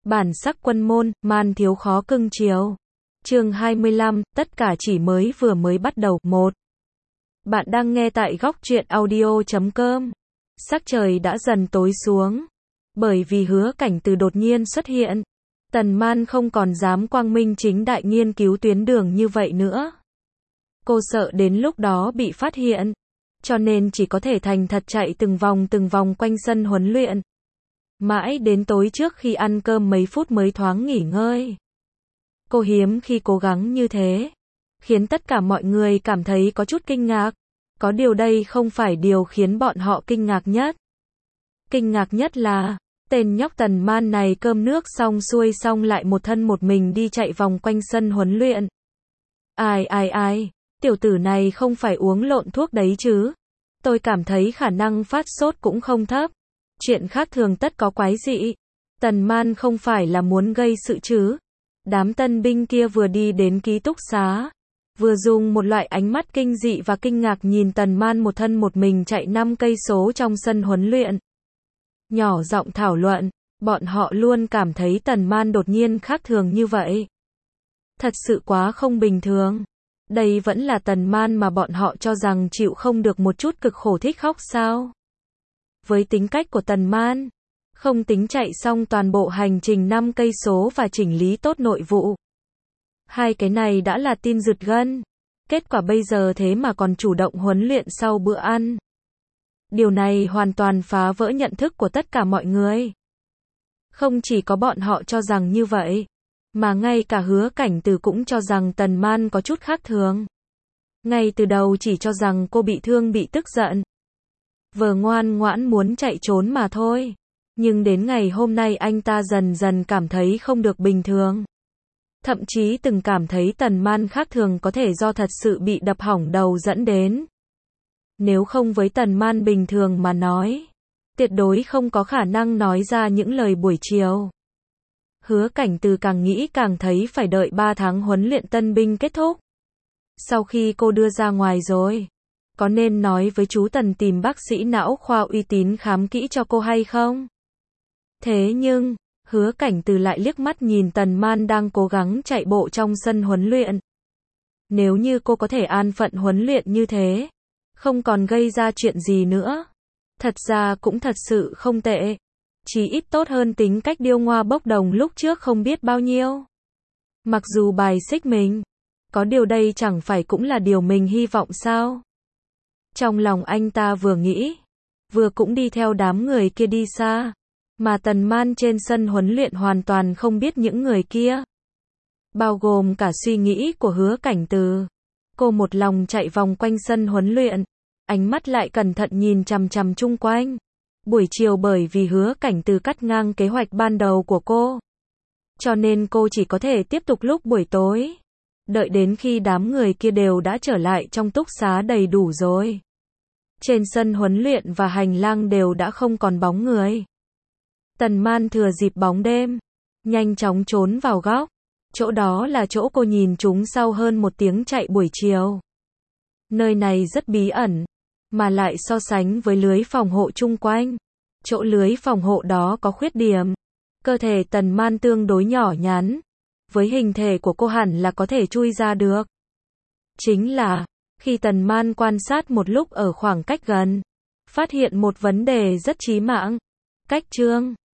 Bản sắc quân môn, man thiếu khó cưng chiều. Chương 25, tất cả chỉ mới bắt đầu. 1. Bạn đang nghe tại góc truyện audio.com. Sắc trời đã dần tối xuống. Bởi vì Hứa Cảnh Từ đột nhiên xuất hiện, Tần Man không còn dám quang minh chính đại nghiên cứu tuyến đường như vậy nữa. Cô sợ đến lúc đó bị phát hiện, cho nên chỉ có thể thành thật chạy từng vòng quanh sân huấn luyện. Mãi đến tối trước khi ăn cơm mấy phút mới thoáng nghỉ ngơi. Cô hiếm khi cố gắng như thế, khiến tất cả mọi người cảm thấy có chút kinh ngạc. Có điều đây không phải điều khiến bọn họ kinh ngạc nhất. Kinh ngạc nhất là, tên nhóc Tần Man này cơm nước xong xuôi xong lại một thân một mình đi chạy vòng quanh sân huấn luyện. Ai, tiểu tử này không phải uống lộn thuốc đấy chứ. Tôi cảm thấy khả năng phát sốt cũng không thấp. Chuyện khác thường tất có quái dị. Tần Man không phải là muốn gây sự chứ. Đám tân binh kia vừa đi đến ký túc xá, vừa dùng một loại ánh mắt kinh dị và kinh ngạc nhìn Tần Man một thân một mình chạy 5 cây số trong sân huấn luyện. Nhỏ giọng thảo luận, bọn họ luôn cảm thấy Tần Man đột nhiên khác thường như vậy. Thật sự quá không bình thường. Đây vẫn là Tần Man mà bọn họ cho rằng chịu không được một chút cực khổ thích khóc sao? Với tính cách của Tần Man, không tính chạy xong toàn bộ hành trình 5 cây số và chỉnh lý tốt nội vụ. Hai cái này đã là tin rượt gân. Kết quả bây giờ thế mà còn chủ động huấn luyện sau bữa ăn. Điều này hoàn toàn phá vỡ nhận thức của tất cả mọi người. Không chỉ có bọn họ cho rằng như vậy, mà ngay cả Hứa Cảnh Từ cũng cho rằng Tần Man có chút khác thường. Ngay từ đầu chỉ cho rằng cô bị thương bị tức giận, vờ ngoan ngoãn muốn chạy trốn mà thôi. Nhưng đến ngày hôm nay anh ta dần dần cảm thấy không được bình thường. Thậm chí từng cảm thấy Tần Man khác thường có thể do thật sự bị đập hỏng đầu dẫn đến. Nếu không với Tần Man bình thường mà nói, tuyệt đối không có khả năng nói ra những lời buổi chiều. Hứa Cảnh Từ càng nghĩ càng thấy phải đợi 3 tháng huấn luyện tân binh kết thúc. Sau khi cô đưa ra ngoài rồi, có nên nói với chú Tần tìm bác sĩ não khoa uy tín khám kỹ cho cô hay không? Thế nhưng, Hứa Cảnh Từ lại liếc mắt nhìn Tần Man đang cố gắng chạy bộ trong sân huấn luyện. Nếu như cô có thể an phận huấn luyện như thế, không còn gây ra chuyện gì nữa, thật ra cũng thật sự không tệ. Chỉ ít tốt hơn tính cách điêu ngoa bốc đồng lúc trước không biết bao nhiêu. Mặc dù bài xích mình, có điều đây chẳng phải cũng là điều mình hy vọng sao? Trong lòng anh ta vừa nghĩ, vừa cũng đi theo đám người kia đi xa. Mà Tần Man trên sân huấn luyện hoàn toàn không biết những người kia, bao gồm cả suy nghĩ của Hứa Cảnh Từ. Cô một lòng chạy vòng quanh sân huấn luyện, ánh mắt lại cẩn thận nhìn chằm chằm chung quanh. Buổi chiều bởi vì Hứa Cảnh Từ cắt ngang kế hoạch ban đầu của cô, cho nên cô chỉ có thể tiếp tục lúc buổi tối. Đợi đến khi đám người kia đều đã trở lại trong túc xá đầy đủ rồi, trên sân huấn luyện và hành lang đều đã không còn bóng người. Tần Man thừa dịp bóng đêm, nhanh chóng trốn vào góc. Chỗ đó là chỗ cô nhìn chúng sau hơn 1 tiếng chạy buổi chiều. Nơi này rất bí ẩn, mà lại so sánh với lưới phòng hộ chung quanh, chỗ lưới phòng hộ đó có khuyết điểm. Cơ thể Tần Man tương đối nhỏ nhắn, với hình thể của cô hẳn là có thể chui ra được. Chính là, khi Tần Man quan sát một lúc ở khoảng cách gần, phát hiện một vấn đề rất chí mạng. Cách chương